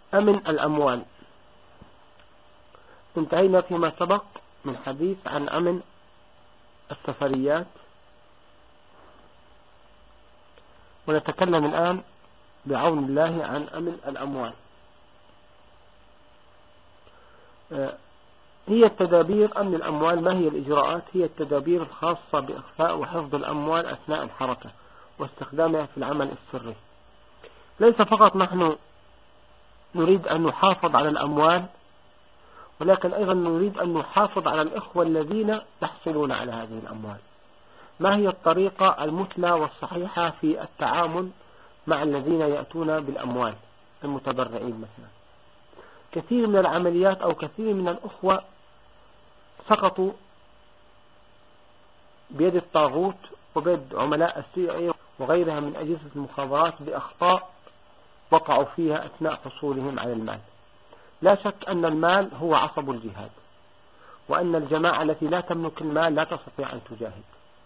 أمن الأموال. انتهينا فيما سبق من حديث عن أمن السفريات، ونتكلم الآن بعون الله عن أمن الأموال. هي التدابير أمن الأموال. ما هي الإجراءات؟ هي التدابير الخاصة بإخفاء وحفظ الأموال أثناء الحركة واستخدامها في العمل السري. ليس فقط نحن نريد أن نحافظ على الأموال، ولكن أيضا نريد أن نحافظ على الإخوة الذين يحصلون على هذه الأموال. ما هي الطريقة المثلى والصحيحة في التعامل مع الذين يأتون بالأموال المتبرعين؟ مثلا كثير من العمليات أو كثير من الأخوة سقطوا بيد الطاغوت وبيد عملاء السيئة وغيرها من أجهزة المخابرات بأخطاء وقعوا فيها أثناء حصولهم على المال. لا شك أن المال هو عصب الجهاد، وأن الجماعة التي لا تملك المال لا تستطيع أن تجاهد،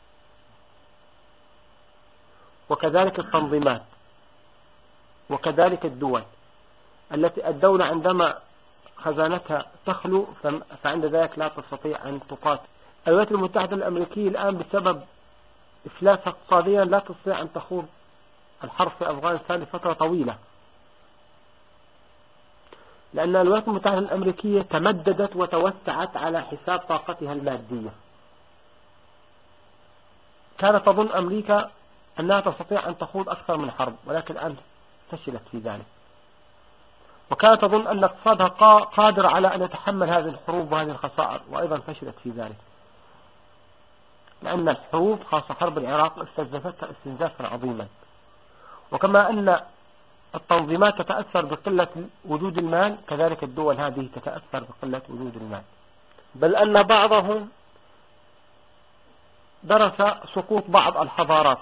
وكذلك التنظيمات، وكذلك الدول التي الدولة عندما خزانتها تخلو فعند ذلك لا تستطيع أن تقاتل. الولايات المتحدة الأمريكية الآن بسبب إفلاسها اقتصاديا لا تستطيع أن تخوض الحرب في أفغانستان لفترة طويلة، لأن الولايات المتحدة الأمريكية تمددت وتوسعت على حساب طاقتها المادية. كانت تظن أمريكا أنها تستطيع أن تخوض أكثر من حرب، ولكن الآن فشلت في ذلك. وكانت تظن أن اقتصادها قادر على أن يتحمل هذه الحروب وهذه الخسائر، وأيضا فشلت في ذلك، لأن الحروب خاصة حرب العراق استنزفتها استنزافا عظيما. وكما أن التنظيمات تتأثر بقلة وجود المال، كذلك الدول هذه تتأثر بقلة وجود المال. بل أن بعضهم درس سقوط بعض الحضارات.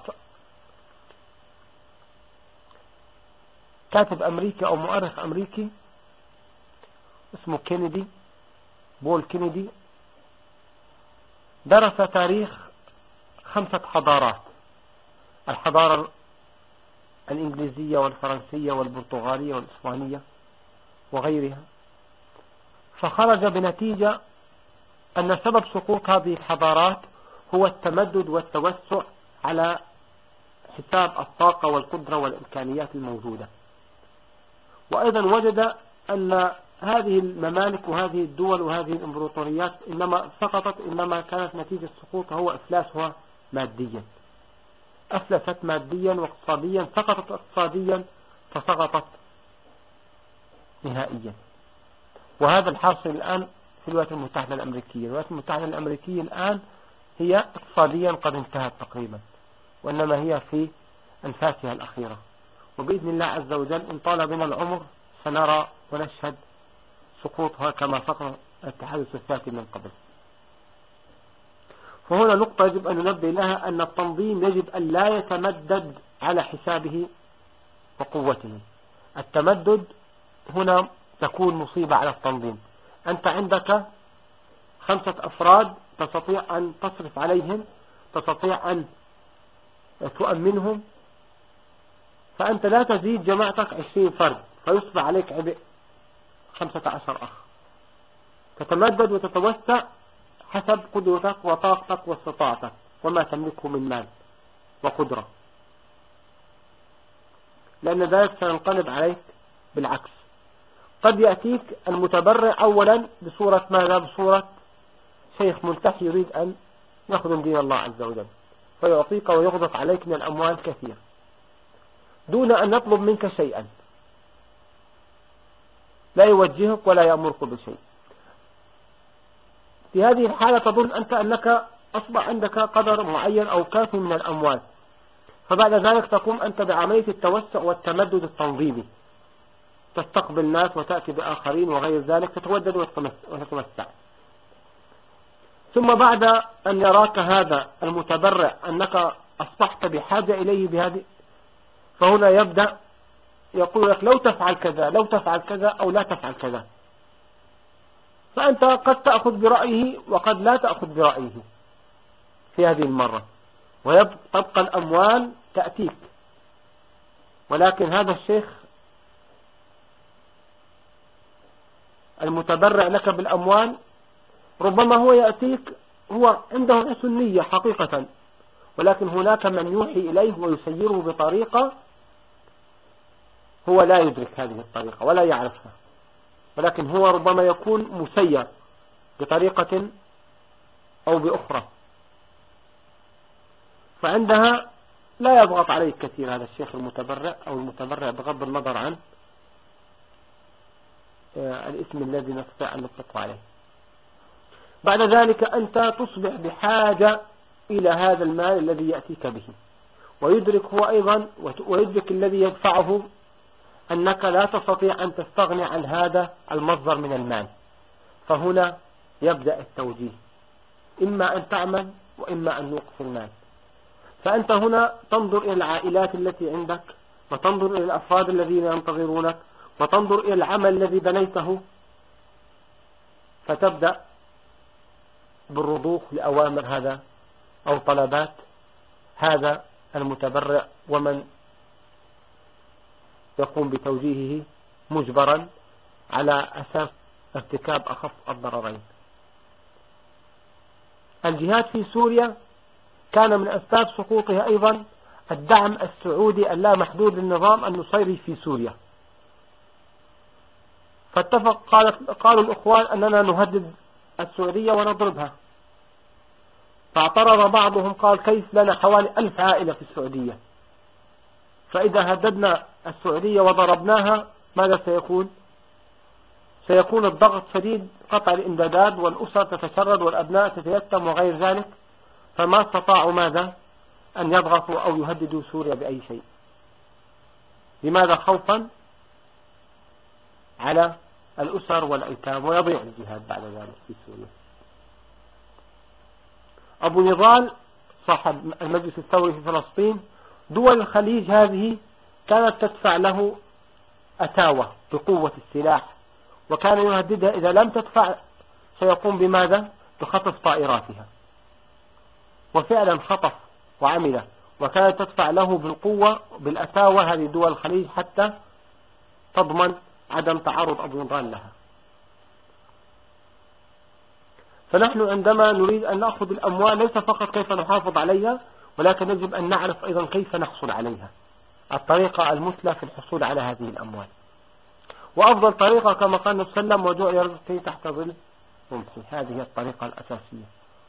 كاتب أمريكي أو مؤرخ أمريكي اسمه كينيدي، بول كينيدي، درس تاريخ 5 حضارات: الحضارة الإنجليزية والفرنسية والبرتغالية والإسبانية وغيرها، فخرج بنتيجة أن سبب سقوط هذه الحضارات هو التمدد والتوسع على حساب الطاقة والقدرة والإمكانيات الموجودة. وأيضا وجد أن هذه الممالك وهذه الدول وهذه الإمبراطوريات إنما سقطت، إنما كانت نتيجة سقوطها هو إفلاسها ماديا. أفلست ماديا واقتصاديا، سقطت اقتصاديا فسقطت نهائيا. وهذا الحاصل الآن في الولايات المتحدة الأمريكية. الولايات المتحدة الأمريكية الآن هي اقتصاديا قد انتهت تقريبا، وإنما هي في أنفاسها الأخيرة. وبإذن الله عز وجل إن طال بنا العمر سنرى ونشهد سقوطها كما سقط الاتحاد السوفيتي من قبل. فهنا نقطة يجب أن ننبه لها، أن التنظيم يجب أن لا يتمدد على حسابه وقوته. التمدد هنا تكون مصيبة على التنظيم. أنت عندك 5 أفراد تستطيع أن تصرف عليهم، تستطيع أن تؤمنهم، فأنت لا تزيد جماعتك 20 فرد فيصبح عليك عبء 15 أخ. تتمدد وتتوسع حسب قدرتك وطاقتك واستطاعتك وما تملكه من مال وقدرة، لأن ذلك سينقلب عليك بالعكس. قد يأتيك المتبرع أولا بصورة ماذا؟ بصورة شيخ منتحي يريد أن يخدم دين الله عز وجل، فيعطيك ويغضق عليك من الأموال كثير دون أن يطلب منك شيئا، لا يوجهك ولا يأمرك بشيء. في هذه الحالة تظن أنت أنك أصبح عندك قدر معين أو كافي من الأموال، فبعد ذلك تقوم أنت بعملية التوسع والتمدد التنظيمي، تستقبل ناس وتأتي بآخرين وغير ذلك، تتودد وتتوسع. ثم بعد أن يراك هذا المتبرع أنك أصبحت بحاجة إليه بهذه، فهنا يبدأ يقول لك لو تفعل كذا، لو تفعل كذا، أو لا تفعل كذا. فأنت قد تأخذ برأيه وقد لا تأخذ برأيه في هذه المرة، ويبقى الأموال تأتيك. ولكن هذا الشيخ المتبرع لك بالأموال ربما هو يأتيك هو عنده حسن نية حقيقة، ولكن هناك من يوحي إليه ويسيره بطريقة هو لا يدرك هذه الطريقة ولا يعرفها، ولكن هو ربما يكون مسير بطريقة أو بأخرى، فعندها لا يضغط عليك كثير هذا الشيخ المتبرع أو المتبرع بغض النظر عن الاسم الذي نستطيع أن نطلق عليه. بعد ذلك أنت تصبح بحاجة إلى هذا المال الذي يأتيك به، ويدرك هو أيضا ويدرك الذي يدفعه أنك لا تستطيع أن تستغني عن هذا المصدر من المال، فهنا يبدأ التوجيه، إما أن تعمل وإما أن نوقف المال. فأنت هنا تنظر إلى العائلات التي عندك، وتنظر إلى الأفراد الذين ينتظرونك، وتنظر إلى العمل الذي بنيته، فتبدأ بالرضوخ لأوامر هذا أو طلبات هذا المتبرع ومن يقوم بتوجيهه مجبرا على أساس ارتكاب أخف الضررين. الجهاد في سوريا كان من أسباب سقوطها أيضا الدعم السعودي اللامحدود للنظام النصيري في سوريا، فاتفق قالوا الإخوان أننا نهدد السعودية ونضربها، فاعترض بعضهم قال كيف لنا حوالي 1000 عائلة في السعودية، فإذا هددنا السعودية وضربناها ماذا سيكون؟ سيكون الضغط شديد، قطع الإمدادات، والأسر تتشرد والأبناء تتيتم وغير ذلك، فما استطاعوا ماذا؟ أن يضغطوا أو يهددوا سوريا بأي شيء. لماذا؟ خوفا على الأسر والأيتام، ويضيع الجهاد بعد ذلك في سوريا. أبو نضال صاحب المجلس الثوري في فلسطين، دول الخليج هذه كانت تدفع له أتاوة بقوة السلاح، وكان يهددها إذا لم تدفع سيقوم بماذا؟ بخطف طائراتها، وفعلا خطف وعمل، وكانت تدفع له بالقوة بالأتاوة هذه دول الخليج حتى تضمن عدم تعرض أبو نضال لها. فنحن عندما نريد أن نأخذ الأموال ليس فقط كيف نحافظ عليها، ولكن يجب أن نعرف أيضا كيف نحصل عليها، الطريقة المثلى في الحصول على هذه الأموال. وأفضل طريقة كما قال النبي صلى الله عليه وسلم وجعل رزقي تحت ظل رمحي، هذه هي الطريقة الأساسية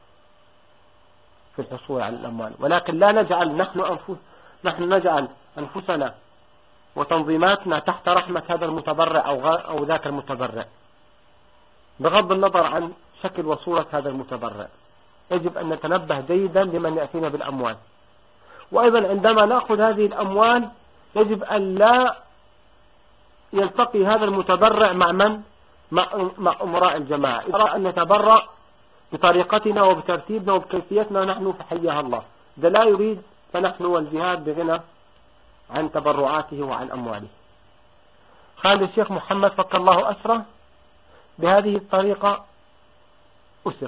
في الحصول على الأموال. ولكن لا نجعل نحن نجعل أنفسنا وتنظيماتنا تحت رحمة هذا المتبرع أو ذاك المتبرع، بغض النظر عن شكل وصورة هذا المتبرع. يجب أن نتنبه جيدا لمن يأتينا بالأموال. وأيضا عندما نأخذ هذه الأموال يجب أن لا يلتقي هذا المتبرع مع من؟ مع أمراء الجماعة. إذا أردنا أن نتبرع بطريقتنا وبترتيبنا وبكيفيتنا نحن فحياها الله، إذا لا يريد فنحن والجهاد بغنى عن تبرعاته وعن أمواله. خالد الشيخ محمد فك الله أسره بهذه الطريقة أسر.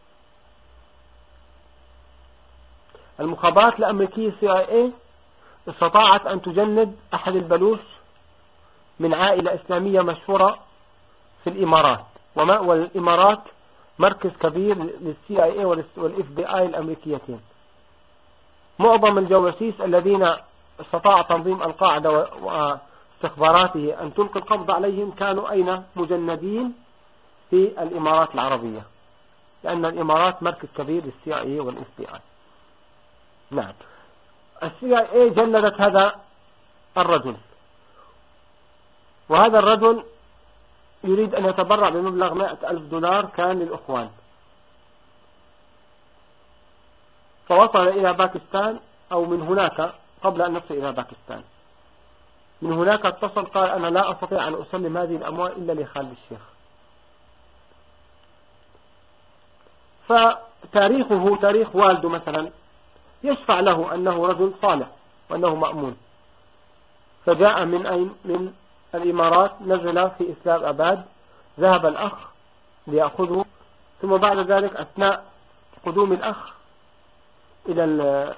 المخابرات الأمريكية CIA استطاعت أن تجند أحد البلوش من عائلة إسلامية مشهورة في الإمارات، والإمارات مركز كبير للCIA والFBI الأمريكيتين. معظم الجواسيس الذين استطاع تنظيم القاعدة واستخباراته أن تلقي القبض عليهم كانوا أين؟ مجندين في الإمارات العربية، لأن الإمارات مركز كبير للCIA والFBI. نعم، الCIA جندت هذا الرجل، وهذا الرجل يريد أن يتبرع بمبلغ $100,000 كان للأخوان، فوصل إلى باكستان أو من هناك قبل أن نصل إلى باكستان. من هناك اتصل قال أنا لا أستطيع أن أسلم هذه الأموال إلا لخالد الشيخ. فتاريخه تاريخ والده مثلا يشفع له أنه رجل صالح وأنه مأمون. فجاء من أين؟ من الإمارات، نزل في إسلام أباد، ذهب الأخ ليأخذه، ثم بعد ذلك أثناء قدوم الأخ إلى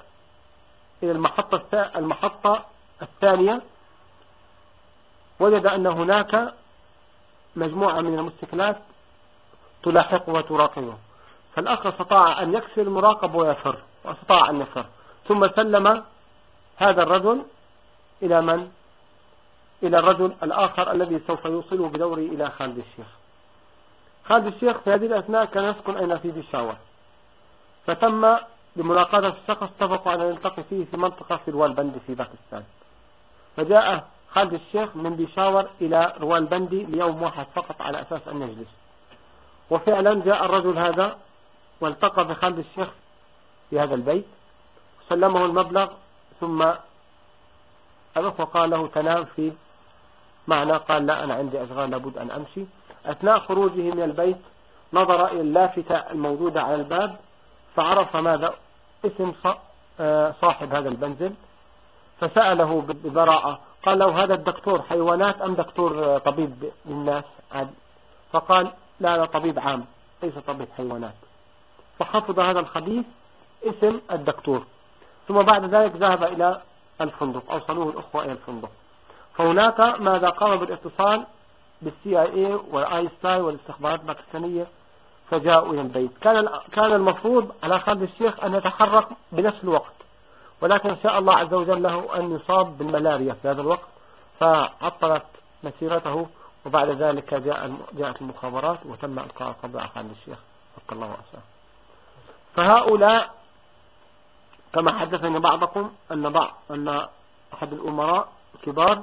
المحطة الثانية وجد أن هناك مجموعة من المستكلات تلاحقه وتراقبه، فالأخ استطاع أن يكسر المراقب ويفر، واستطاع أن يفر، ثم سلم هذا الرجل إلى من؟ إلى الرجل الآخر الذي سوف يوصله بدوره إلى خالد الشيخ. خالد الشيخ في هذه الأثناء كان يسكن أين؟ في بيشاور، فتم بملاقاة الشخص، اتفقوا أن نلتقي فيه في منطقة في روالبندي في باكستان. فجاء خالد الشيخ من بيشاور إلى روالبندي ليوم واحد فقط على أساس أن يجلس، وفعلا جاء الرجل هذا والتقى بخالد الشيخ في هذا البيت، سلمه المبلغ، ثم الأخوة قال له تنام في معنى، قال لا أنا عندي أشغال لابد أن أمشي. أثناء خروجه من البيت نظر إلى اللافتة الموجودة على الباب، فعرف ماذا؟ اسم صاحب هذا المنزل، فسأله ببراءة، قال له هذا الدكتور حيوانات أم دكتور طبيب للناس عاد؟ فقال لا أنا طبيب عام ليس طبيب حيوانات. فحفظ هذا الخبيث اسم الدكتور، ثم بعد ذلك ذهب إلى الفندق، أوصلوه الأخوة إلى الفندق، فهناك ماذا قام بالاتصال بالCIA والISI والاستخبارات الباكستانية، فجاءوا إلى البيت. كان المفروض على خالد الشيخ أن يتحرك بنفس الوقت، ولكن شاء الله عز وجل له أن يصاب بالملاريا في هذا الوقت، فعطلت مسيرته، وبعد ذلك جاءت المخابرات وتم إلقاء القبض على خالد الشيخ فك الله وأساه. فهؤلاء كما حدثني بعضكم أن أحد الأمراء الكبار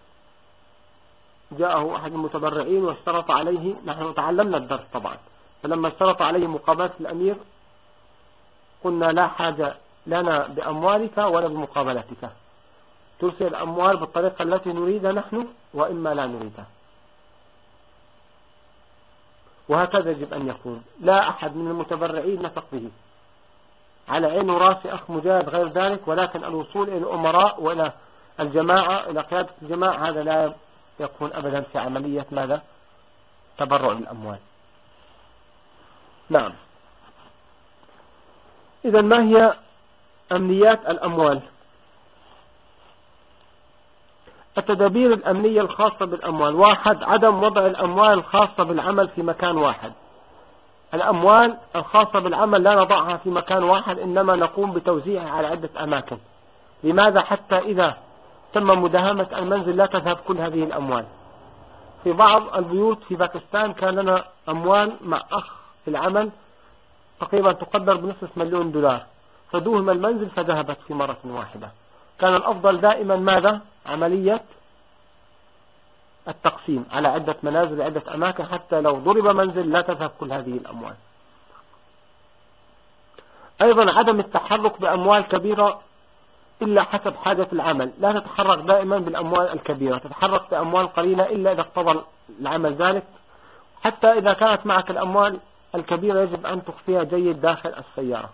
جاءه أحد المتبرعين واشترط عليه، نحن تعلمنا الدرس طبعا، فلما اشترط عليه مقابلة الأمير قلنا لا حاجة لنا بأموالك ولا بمقابلتك، ترسل الأموال بالطريقة التي نريدها نحن وإما لا نريدها، وهكذا يجب أن يكون. لا أحد من المتبرعين نثق به على عين وراسي أخ مجاهد غير ذلك، ولكن الوصول إلى الأمراء وإلى الجماعة إلى قيادة الجماعة هذا لا يكون أبدا في عملية ماذا؟ تبرع للأموال. نعم. إذا ما هي أمنيات الأموال؟ التدابير الأمنية الخاصة بالأموال: 1. عدم وضع الأموال الخاصة بالعمل في مكان واحد. الأموال الخاصة بالعمل لا نضعها في مكان واحد، إنما نقوم بتوزيعها على عدة أماكن. لماذا؟ حتى إذا تم مداهمة المنزل لا تذهب كل هذه الأموال. في بعض البيوت في باكستان كان لنا أموال مع أخ في العمل تقريبا تقدر بنصف مليون دولار، فدوهم المنزل فذهبت في مرة واحدة. كان الأفضل دائما ماذا؟ عملية التقسيم على عدة منازل عدة أماكن، حتى لو ضرب منزل لا تذهب كل هذه الأموال. أيضا عدم التحرك بأموال كبيرة إلا حسب حاجة العمل، لا تتحرك دائما بالأموال الكبيرة، تتحرك بأموال قليلة إلا إذا اقتضى العمل ذلك. حتى إذا كانت معك الأموال الكبيرة يجب أن تخفيها جيد داخل السيارة،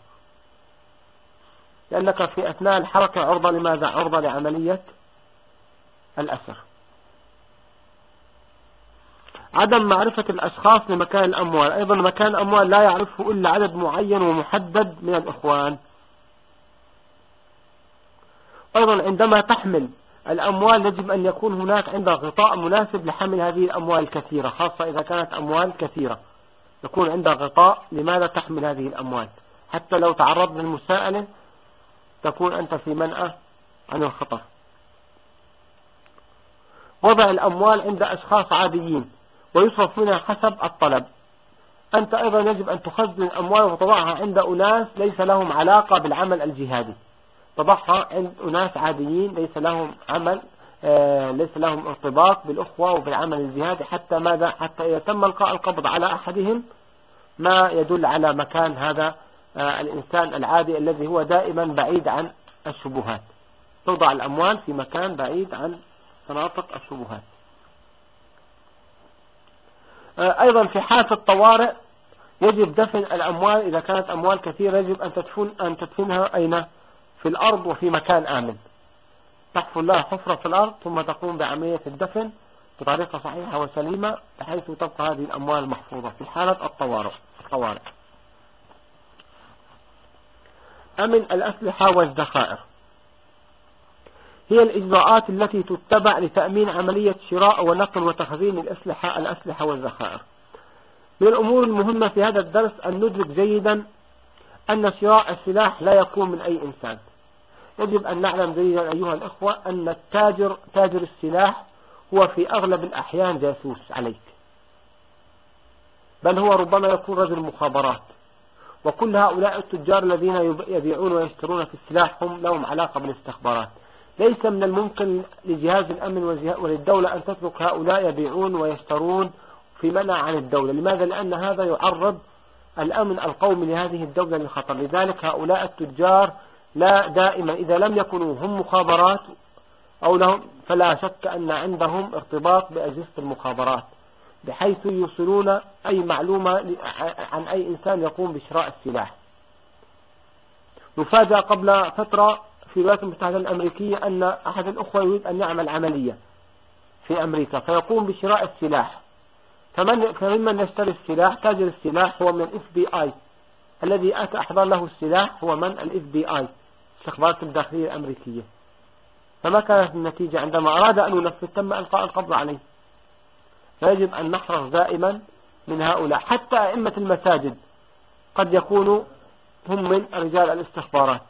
لأنك في أثناء الحركة عرضة لماذا؟ عرضة لعملية الأسر. عدم معرفة الأشخاص لمكان الأموال، أيضا مكان الأموال لا يعرفه إلا عدد معين ومحدد من الإخوان. أيضا عندما تحمل الأموال يجب أن يكون هناك عندك غطاء مناسب لحمل هذه الأموال الكثيرة، خاصة إذا كانت أموال كثيرة يكون عندك غطاء لماذا تحمل هذه الأموال، حتى لو تعرضت للمساءلة تكون أنت في منأى عن الخطر. وضع الأموال عند أشخاص عاديين ويصرف منها حسب الطلب. أنت أيضا يجب أن تخزن الأموال وتضعها عند أناس ليس لهم علاقة بالعمل الجهادي، تضعها عند أناس عاديين ليس لهم عمل ليس لهم ارتباط بالأخوة وبالعمل الجهادي، حتى ماذا؟ حتى إذا تم إلقاء القبض على أحدهم ما يدل على مكان هذا الإنسان العادي الذي هو دائما بعيد عن الشبهات. توضع الأموال في مكان بعيد عن مناطق الشبهات. أيضا في حالة الطوارئ يجب دفن الأموال، إذا كانت أموال كثيرة يجب أن تدفنها أين؟ في الأرض وفي مكان آمن، تحفر لها حفرة في الأرض ثم تقوم بعملية الدفن بطريقة صحيحة وسليمة بحيث تبقى هذه الأموال محفوظة في حالة الطوارئ. أمن الأسلحة والذخائر. هي الإجراءات التي تتبع لتأمين عملية شراء ونقل وتخزين الأسلحة والذخائر. من الأمور المهمة في هذا الدرس أن ندرك جيدا أن شراء السلاح لا يكون من أي إنسان. يجب أن نعلم جيدا أيها الأخوة أن تاجر السلاح هو في أغلب الأحيان جاسوس عليك، بل هو ربما يكون رجل مخابرات. وكل هؤلاء التجار الذين يبيعون ويشترون في السلاح هم لهم علاقة بالاستخبارات. ليس من الممكن لجهاز الأمن وللدولة أن تترك هؤلاء يبيعون ويشترون في منع عن الدولة. لماذا؟ لأن هذا يعرض الأمن القومي لهذه الدولة للخطر. لذلك هؤلاء التجار لا دائما إذا لم يكونوا هم مخابرات أو لهم، فلا شك أن عندهم ارتباط بأجهزة المخابرات بحيث يوصلون أي معلومة عن أي إنسان يقوم بشراء السلاح. نفاجأ قبل فترة في الولايات المتحدة الأمريكية أن أحد الأخوة يريد أن يعمل عملية في أمريكا فيقوم بشراء السلاح. فممن يشتري السلاح تاجر السلاح هو من FBI، الذي أحضر له السلاح هو من FBI، استخبارات الداخلية الأمريكية. فما كانت النتيجة؟ عندما أراد أن ينفذ تم إلقاء القبض عليه. فيجب أن نحرص دائما من هؤلاء. حتى أئمة المساجد قد يكونوا هم من رجال الاستخبارات.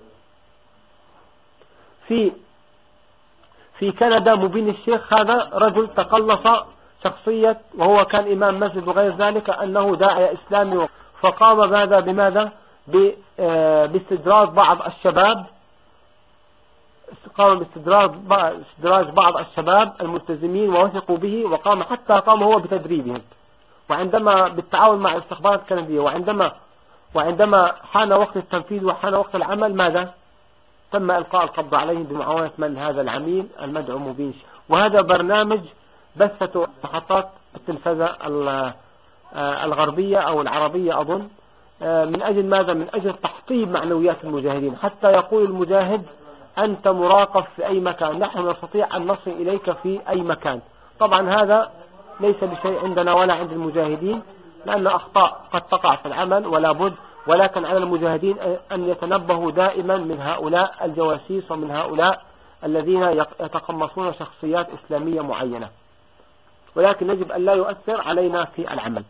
في كندا مبين الشيخ هذا رجل تقلص شخصية، وهو كان إمام مسجد وغير ذلك، أنه داعية إسلامي، فقام بماذا باستدراج بعض الشباب، قام باستدراج بعض الشباب الملتزمين ووثقوا به، وقام حتى قام هو بتدريبهم، وعندما بالتعاون مع الاستخبارات الكندية. وعندما حان وقت التنفيذ وحان وقت العمل ماذا؟ تم إلقاء القبض عليهم بمعاونة من؟ هذا العميل المدعو مبين. وهذا برنامج بثته محطات التلفزة الغربية أو العربية أظن، من أجل ماذا؟ من أجل تحطيم معنويات المجاهدين، حتى يقول المجاهد أنت مراقب في أي مكان، نحن نستطيع أن نصل إليك في أي مكان. طبعا هذا ليس بشيء عندنا ولا عند المجاهدين، لأن أخطاء قد تقع في العمل ولا بد، ولكن على المجاهدين أن يتنبهوا دائما من هؤلاء الجواسيس ومن هؤلاء الذين يتقمصون شخصيات إسلامية معينة، ولكن يجب أن لا يؤثر علينا في العمل.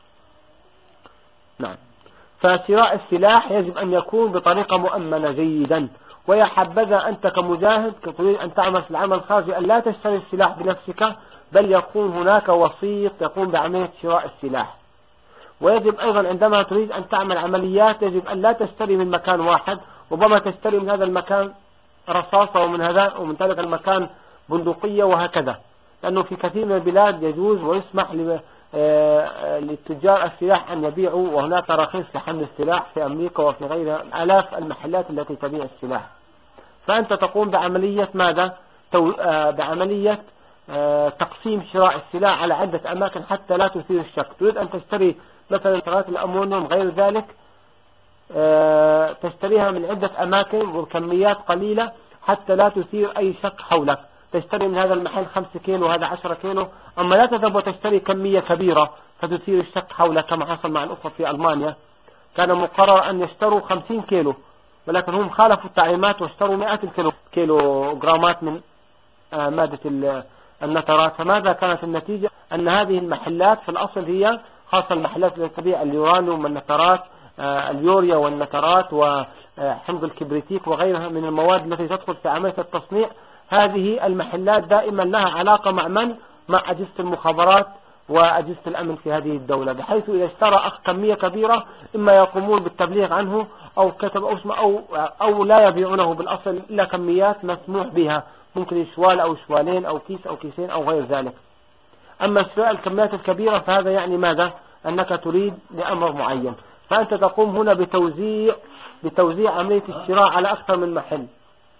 نعم. فشراء السلاح يجب أن يكون بطريقة مؤمنة جيدا. ويا حبذا أنت كمجاهد تريد أن تعمل في العمل الخارجي أن لا تشتري السلاح بنفسك، بل يكون هناك وسيط يقوم بعملية شراء السلاح. ويجب أيضا عندما تريد أن تعمل عمليات يجب أن لا تشتري من مكان واحد، ربما تشتري من هذا المكان رصاصة ومن ذلك المكان بندقية وهكذا، لأنه في كثير من البلاد يجوز ويسمح للتجار السلاح أن يبيعوا، وهناك تراخيص لحمل السلاح في أمريكا وفي غيرها آلاف المحلات التي تبيع السلاح. فأنت تقوم بعملية ماذا؟ بعملية تقسيم شراء السلاح على عدة أماكن حتى لا تثير الشك. تريد أن تشتري مثلا نترات الأمونيوم غير ذلك، تشتريها من عدة أماكن وكميات قليلة حتى لا تثير أي شك حولك. تشتري من هذا المحل 5 كيلو وهذا 10 كيلو، أما لا تذهب وتشتري كمية كبيرة فتثير الشك حولك، كما حصل مع الأخوة في ألمانيا. كان مقرر أن يشتروا 50 كيلو، ولكن هم خالفوا التعليمات واشتروا 100 كيلو جرامات من مادة النترات. فماذا كانت النتيجة؟ أن هذه المحلات في الأصل هي خاصة المحلات التي تبيع اليورانيوم والنترات، اليوريا والنترات وحمض الكبريتيك وغيرها من المواد التي تدخل في عملية التصنيع. هذه المحلات دائما لها علاقة مع من؟ مع أجهزة المخابرات وأجهزة الأمن في هذه الدولة، بحيث إذا اشترى أخ كمية كبيرة إما يقومون بالتبليغ عنه أو كتب أو لا يبيعونه بالأصل إلا كميات مسموح بها، ممكن شوال أو شوالين أو كيس أو كيسين أو غير ذلك. أما شراء الكميات الكبيرة فهذا يعني ماذا؟ أنك تريد لأمر معين، فأنت تقوم هنا بتوزيع عملية الشراء على أكثر من محل.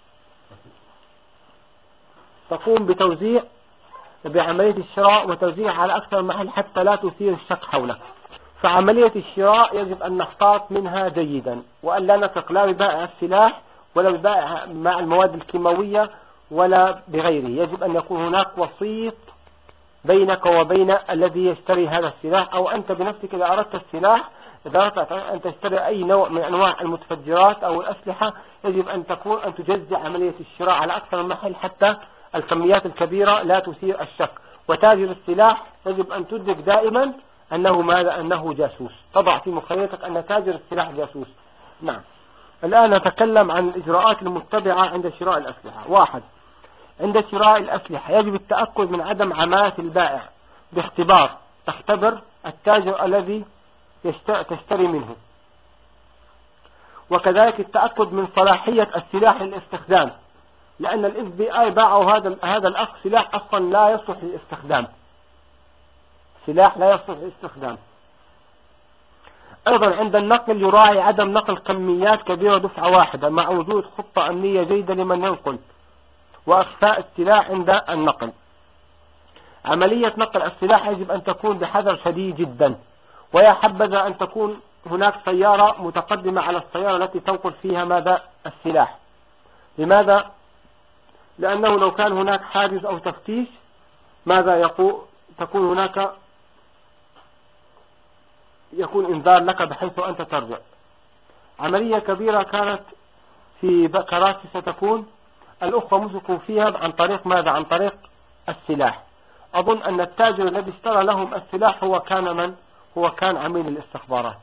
تقوم بعملية الشراء وتوزيع على أكثر من محل حتى لا تثير الشك حولك. فعملية الشراء يجب أن نحتاط منها جيدا، وأن لا نثق لا ببائع السلاح ولا ببائع مع المواد الكيماوية ولا بغيره. يجب أن يكون هناك وسيط بينك وبين الذي يشتري هذا السلاح، أو أنت بنفسك إذا أردت السلاح، إذا أردت أن تشتري أي نوع من أنواع المتفجرات أو الأسلحة، يجب أن تجزع عملية الشراء على أكثر من محل حتى الكميات الكبيرة لا تثير الشك. وتاجر السلاح يجب أن تدرك دائما أنه جاسوس، تضع في مخيلتك أن تاجر السلاح جاسوس. نعم. الآن نتكلم عن الإجراءات المتبعة عند شراء الأسلحة. 1. عند شراء الأسلحة يجب التأكد من عدم عمالة البائع باختبار، تختبر التاجر الذي تشتري منه، وكذلك التأكد من صلاحية السلاح للاستخدام، لأن ال FBI باعوا هذا الأخ سلاح أصلا لا يصلح للاستخدام، سلاح لا يصلح للاستخدام. أيضا عند النقل يراعي عدم نقل كميات كبيرة دفعة واحدة مع وجود خطة أمنية جيدة لمن ينقل، وأخفاء السلاح عند النقل. عملية نقل السلاح يجب أن تكون بحذر شديد جدا، ويا حبذا أن تكون هناك سيارة متقدمة على السيارة التي تنقل فيها ماذا السلاح. لماذا؟ لأنه لو كان هناك حادث أو تفتيش ماذا تكون هناك يكون إنذار لك بحيث أنت ترجع. عملية كبيرة كانت في كراسي ستكون الأخوة مسكوا فيها عن طريق ماذا؟ عن طريق السلاح. أظن أن التاجر الذي اشترى لهم السلاح هو كان عميل الاستخبارات.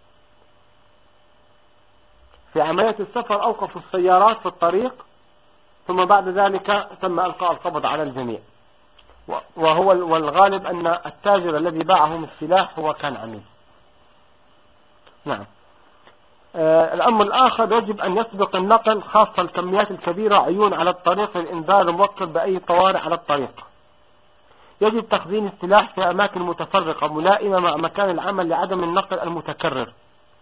في عملية السفر أوقفوا السيارات في الطريق، ثم بعد ذلك تم إلقاء القبض على الجميع، والغالب أن التاجر الذي باعهم السلاح هو كان عميل. نعم. الأمر الآخر يجب أن يسبق النقل خاصة الكميات الكبيرة عيون على الطريق للإنذار المبكر بأي طوارئ على الطريق. يجب تخزين السلاح في أماكن متفرقة ملائمة مع مكان العمل لعدم النقل المتكرر.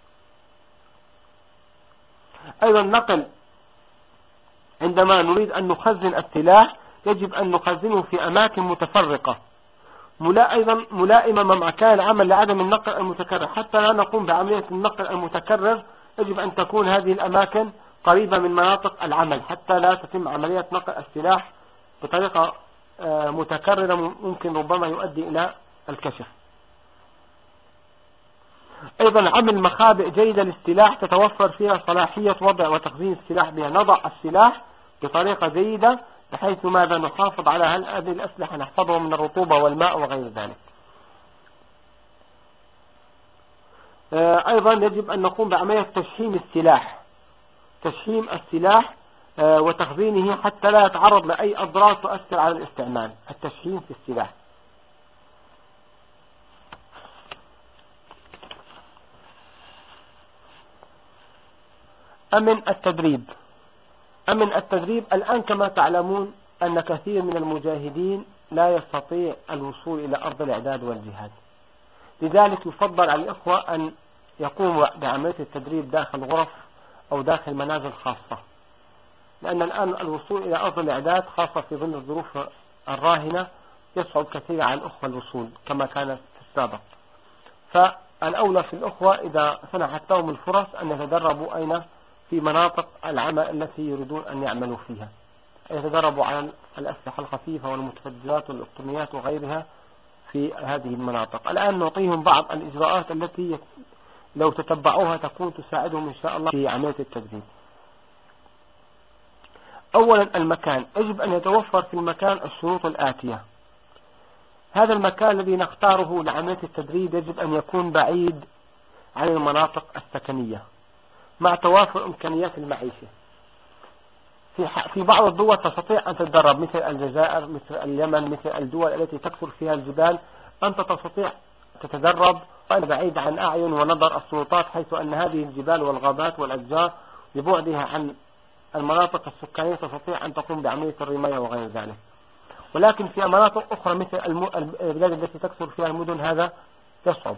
أيضا النقل عندما نريد أن نخزن السلاح يجب أن نخزنه في أماكن متفرقة أيضا ملائمة مع مكان العمل لعدم النقل المتكرر. حتى لا نقوم بعملية النقل المتكرر يجب أن تكون هذه الأماكن قريبة من مناطق العمل حتى لا تتم عملية نقل السلاح بطريقة متكررة ممكن ربما يؤدي إلى الكشف. أيضا عمل مخابئ جيدة للسلاح تتوفر فيها صلاحية وضع وتخزين السلاح بها. نضع السلاح بطريقة جيدة بحيث ماذا نحافظ على هذه الأسلحة، نحفظها من الرطوبة والماء وغير ذلك. أيضا يجب أن نقوم بعملية تشحيم السلاح وتخزينه حتى لا يتعرض لأي أضرار تؤثر على الاستعمال. التشحيم في السلاح. أمن التدريب. الآن كما تعلمون أن كثير من المجاهدين لا يستطيع الوصول إلى أرض الإعداد والجهاد، لذلك يفضل على الإخوة أن يقوموا بعملية التدريب داخل غرف أو داخل منازل خاصة، لأن الآن الوصول إلى أرض الإعداد خاصة في ظل الظروف الراهنة يصعب كثير على الأخوة الوصول كما كان في السابق. فالأولى في الأخوة إذا سنحت لهم الفرص أن يتدربوا أين؟ في مناطق العمل التي يريدون أن يعملوا فيها، يتدربوا على الأسلحة الخفيفة والمتفجرات والإلكترونيات وغيرها في هذه المناطق. الآن نعطيهم بعض الإجراءات التي لو تتبعوها تكون تساعدهم إن شاء الله في عملية التدريب. أولا المكان. يجب أن يتوفر في المكان الشروط الآتية. هذا المكان الذي نختاره لعملية التدريب يجب أن يكون بعيد عن المناطق السكنية مع توافر إمكانيات المعيشة. في بعض الدول تستطيع أن تتدرب مثل الجزائر، مثل اليمن، مثل الدول التي تكثر فيها الجبال، أنت تستطيع تتدرب بعيد عن أعين ونظر السلطات، حيث أن هذه الجبال والغابات والأشجار لبعدها عن المناطق السكانية تستطيع أن تقوم بعملية الرماية وغير ذلك. ولكن في مناطق أخرى مثل البلاد التي تكثر فيها المدن هذا يصعب.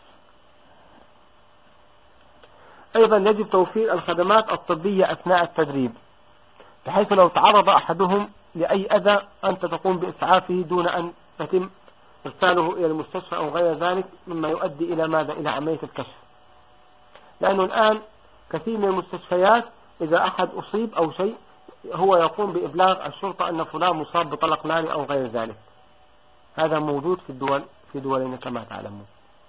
أيضا يجب توفير الخدمات الطبية أثناء التدريب، بحيث لو تعرض أحدهم لأي أذى أنت تقوم بإسعافه دون أن يتم إرساله إلى المستشفى أو غير ذلك، مما يؤدي إلى ماذا؟ إلى عملية الكشف. لأنه الآن كثير من المستشفيات إذا أحد أصيب أو شيء هو يقوم بإبلاغ الشرطة أن فلان مصاب بطلق ناري أو غير ذلك. هذا موجود في دولنا كما تعلمون.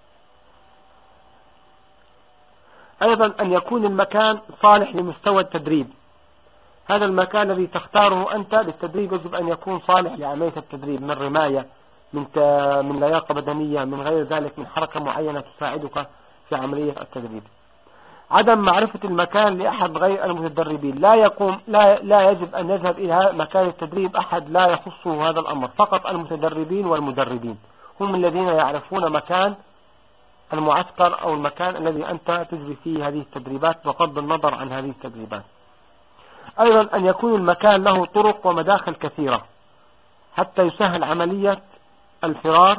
أيضا أن يكون المكان صالح لمستوى التدريب. هذا المكان الذي تختاره أنت للتدريب يجب أن يكون صالح لعملية التدريب، من رماية، من لياقة بدنية، من غير ذلك، من حركة معينة تساعدك في عملية التدريب. عدم معرفة المكان لأحد غير المتدربين. لا يجب أن يذهب إلى مكان التدريب أحد لا يخصه هذا الأمر، فقط المتدربين والمدربين هم الذين يعرفون مكان المعسكر أو المكان الذي أنت تجري فيه هذه التدريبات، بغض النظر عن هذه التدريبات. أيضا أن يكون المكان له طرق ومداخل كثيرة حتى يسهل عملية الفرار،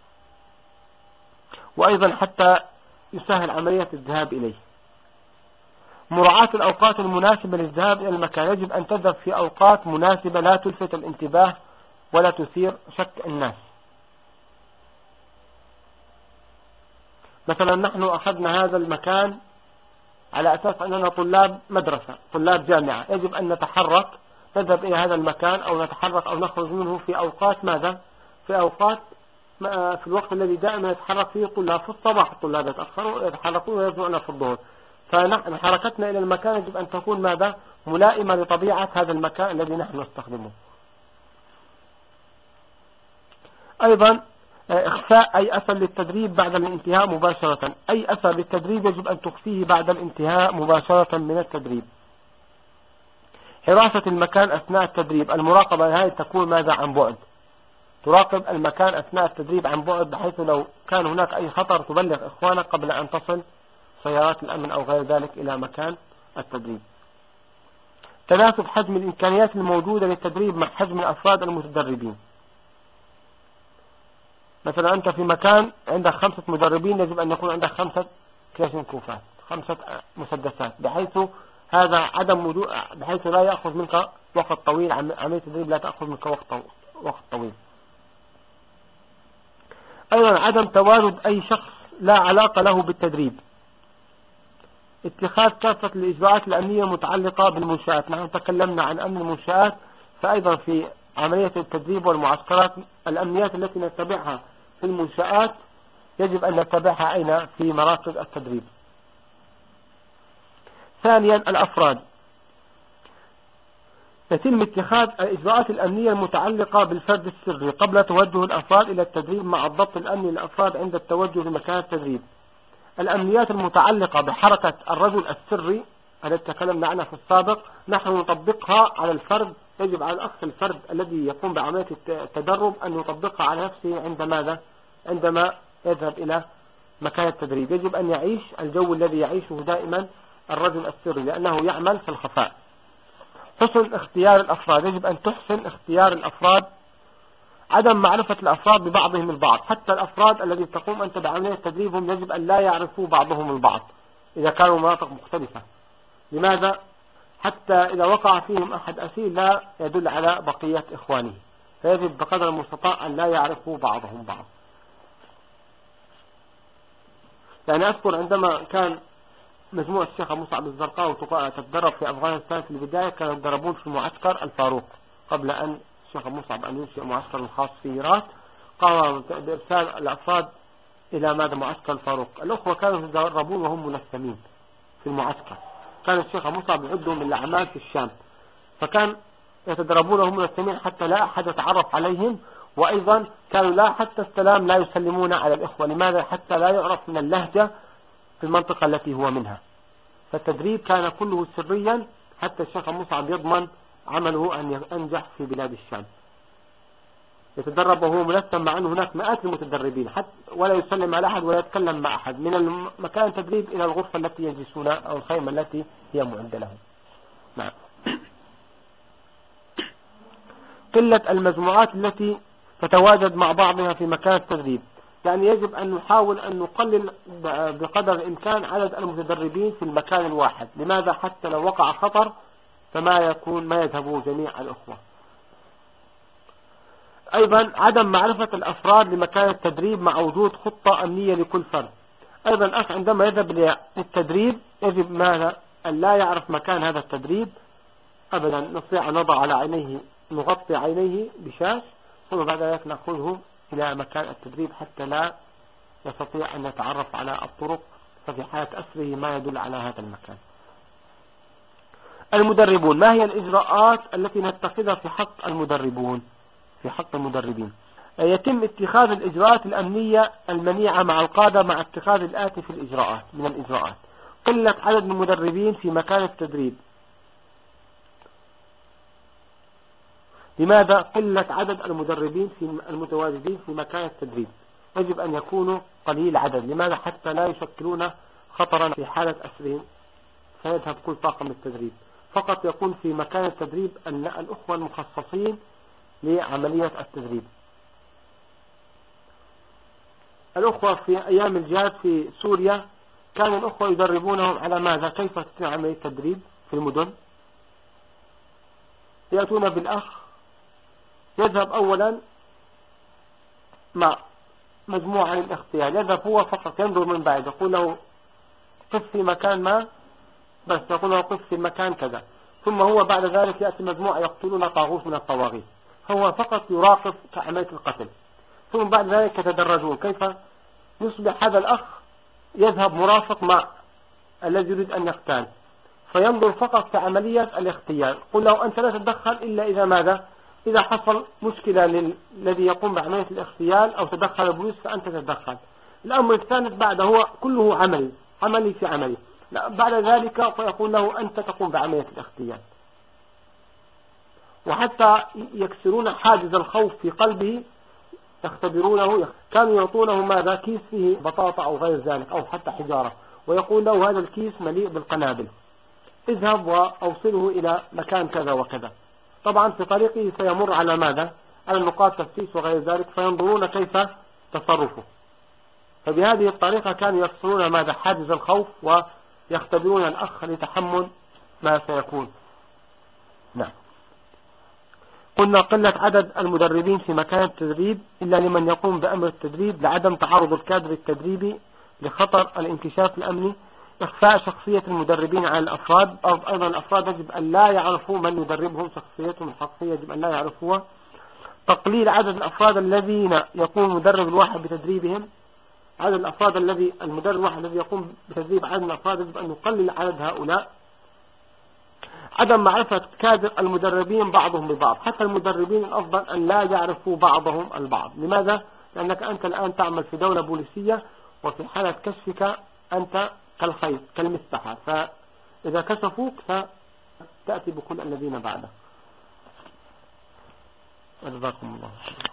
وأيضا حتى يسهل عملية الذهاب إليه. مراعاة الأوقات المناسبة للذهاب إلى المكان. يجب أن تذهب في أوقات مناسبة لا تلفت الانتباه ولا تثير شك الناس. مثلا نحن أخذنا هذا المكان على أساس أننا طلاب مدرسة، طلاب جامعة، يجب أن نتحرك، نذهب إلى هذا المكان أو نتحرك أو نخرج منه في أوقات ماذا؟ في أوقات في الوقت الذي دائما يتحرك فيه الطلاب. في الصباح الطلاب يتحركون ويرجعون في الظهر. فنحن حركتنا إلى المكان يجب أن تكون ماذا؟ ملائمة لطبيعة هذا المكان الذي نحن نستخدمه. أيضا إخفاء أي أثر للتدريب بعد الانتهاء مباشرة. أي أثر للتدريب يجب أن تخفيه بعد الانتهاء مباشرة من التدريب. حراسة المكان أثناء التدريب. المراقبة هذه تكون ماذا؟ عن بعد. تراقب المكان أثناء التدريب عن بعد، بحيث لو كان هناك أي خطر تبلغ إخوانك قبل أن تصل سيارات الأمن أو غير ذلك إلى مكان التدريب. تناسب حجم الإمكانيات الموجودة للتدريب مع حجم الأفراد المتدربين. مثلا أنت في مكان عندك 5 مدربين، يجب أن يكون عندك 5 كلاشينكوفات، 5 مسدسات، بحيث هذا عدم وجود، بحيث لا يأخذ منك وقت طويل. عملية التدريب لا تأخذ منك وقت طويل. أيضا عدم تواجد أي شخص لا علاقة له بالتدريب. اتخاذ كافة الإجراءات الأمنية المتعلقة بالمنشآت. نحن تكلمنا عن أمن المنشآت، فأيضا في عملية التدريب والمعسكرات الأمنيات التي نتبعها في المنشآت يجب أن نتبعها أين؟ في مراكز التدريب. ثانيا الأفراد. يتم اتخاذ الإجراءات الأمنية المتعلقة بالفرد السري قبل توجه الأفراد إلى التدريب، مع الضبط الأمني للأفراد عند التوجه لمكان التدريب. الأمنيات المتعلقة بحركة الرجل السري التي تكلمنا عنها في السابق نحن نطبقها على الفرد. يجب على الأخ الفرد الذي يقوم بعملية التدرب أن يطبقها على نفسه عند ماذا؟ عندما يذهب إلى مكان التدريب. يجب أن يعيش الجو الذي يعيشه دائما الرجل السري، لأنه يعمل في الخفاء. حسن اختيار الأفراد. يجب أن تحسن اختيار الأفراد. عدم معرفة الأفراد ببعضهم البعض. حتى الأفراد الذي تقوم أنت بعملية تدريبهم يجب أن لا يعرفوا بعضهم البعض إذا كانوا مناطق مختلفة. لماذا؟ حتى إذا وقع فيهم أحد أسير لا يدل على بقية إخوانه، فيجب بقدر المستطاع أن لا يعرفوا بعضهم بعض. يعني أذكر عندما كان مجموعة الشيخ مصعب الزرقاوي تتدرب في أفغانستان في البداية، كانوا يتدربون في معسكر الفاروق قبل أن الشيخ مصعب أن ينشئ معسكر الخاص في هرات. قام بإرسال الأفراد إلى ماذا؟ معسكر الفاروق. الأخوة كانوا يتدربون وهم ملثمين في المعسكر. كان الشيخ مصعب يعدهم من الأعمال في الشام، فكان يتدربون وهم ملثمين حتى لا أحد يتعرف عليهم. وأيضا كانوا لا حتى السلام لا يسلمون على الإخوة. لماذا؟ حتى لا يعرف من اللهجة في المنطقة التي هو منها. فالتدريب كان كله سريا حتى الشيخ مصعب يضمن عمله أن ينجح في بلاد الشام. يتدرب وهو ملثم، مع أن هناك مئات المتدربين، حتى ولا يسلم على أحد ولا يتكلم مع أحد، من مكان التدريب إلى الغرفة التي يجلسون أو الخيمة التي هي معدة لهم. نعم. قلة المجموعات التي تتواجد مع بعضها في مكان التدريب. يعني يجب أن نحاول أن نقلل بقدر الإمكان عدد المتدربين في المكان الواحد. لماذا؟ حتى لو وقع خطر فما يذهبوا جميع الأخوة. أيضا عدم معرفة الأفراد لمكان التدريب مع وجود خطة أمنية لكل فرد. أيضا الأخ عندما يذهب للتدريب يجب ماذا؟ أن لا يعرف مكان هذا التدريب أبدا. نستطيع أن نضع على عينيه، نغطي عينيه بشاش، ثم بعد ذلك نأخذه إلى مكان التدريب حتى لا يستطيع أن يتعرف على الطرق، ففي حالة أسره ما يدل على هذا المكان. المدربون، ما هي الإجراءات التي نتخذها في حق المدربون؟ في حق المدربين يتم اتخاذ الإجراءات الأمنية المنيعة مع القادة مع اتخاذ الآتي في الإجراءات من الإجراءات: قلة عدد المدربين في مكان التدريب. لماذا قلة عدد المدربين المتواجدين في مكان التدريب؟ يجب أن يكونوا قليل عدد. لماذا؟ حتى لا يشكلون خطرا في حالة أسرهم فيذهب كل طاقم التدريب، فقط يكون في مكان التدريب الأخوة المخصصين لعملية التدريب. الأخوة في أيام الجهاد في سوريا كان الأخوة يدربونهم على ماذا؟ كيف تتم عملية التدريب في المدن؟ يأتون بالأخ، يذهب أولا مع مجموعة للاختيار، يذهب هو فقط ينظر من بعيد، يقول له قف في مكان ما، بس يقول له قف في مكان كذا، ثم هو بعد ذلك يأتي مجموعة يقتلون طاغوت من الطواغيت، هو فقط يراقب عملية القتل، ثم بعد ذلك يتدرجون كيف يصبح هذا الأخ يذهب مرافق مع الذي يريد أن يقتل، فينظر فقط في عملية الاختيار. قل له أنت لا تتدخل إلا إذا ماذا؟ إذا حصل مشكلة للذي يقوم بعملية الاغتيال أو تدخل البوليس فأنت تتدخل. الأمر الثالث بعد هو كله عملي في عملي. بعد ذلك فيقول له أنت تقوم بعملية الاغتيال. وحتى يكسرون حاجز الخوف في قلبه يختبرونه، كانوا يعطونه ماذا؟ كيس فيه بطاطا أو غير ذلك أو حتى حجارة، ويقول له هذا الكيس مليء بالقنابل، اذهب وأوصله إلى مكان كذا وكذا. طبعا في طريقه سيمر على ماذا؟ على نقاط تفتيش وغير ذلك، فينظرون كيف تصرفه. فبهذه الطريقة كانوا يكسرون ماذا؟ حاجز الخوف، ويختبرون الأخ لتحمل ما سيكون. نعم. قلنا قلة عدد المدربين في مكان التدريب إلا لمن يقوم بأمر التدريب لعدم تعرض الكادر التدريبي لخطر الانكشاف الأمني. إخفاء شخصية المدربين على الأفراد، أيضا الأفراد يجب أن لا يعرفوا من يدربهم، شخصيتهم الشخصية يجب أن لا يعرفوها. تقليل عدد الأفراد الذين يقوم المدرب الواحد بتدريبهم، عدد الأفراد المدرب الواحد الذي يقوم بتدريب عدد الأفراد يجب أن يقلل عدد هؤلاء. عدم معرفة كادر المدربين بعضهم ببعض، حتى المدربين الأفضل أن لا يعرفوا بعضهم البعض. لماذا؟ لأنك أنت الآن تعمل في دولة بوليسية، وفي حالة كشفك أنت كالخيط كالمسبحة، فإذا كشفوك ستأتي بكل الذين بعده. جزاكم الله.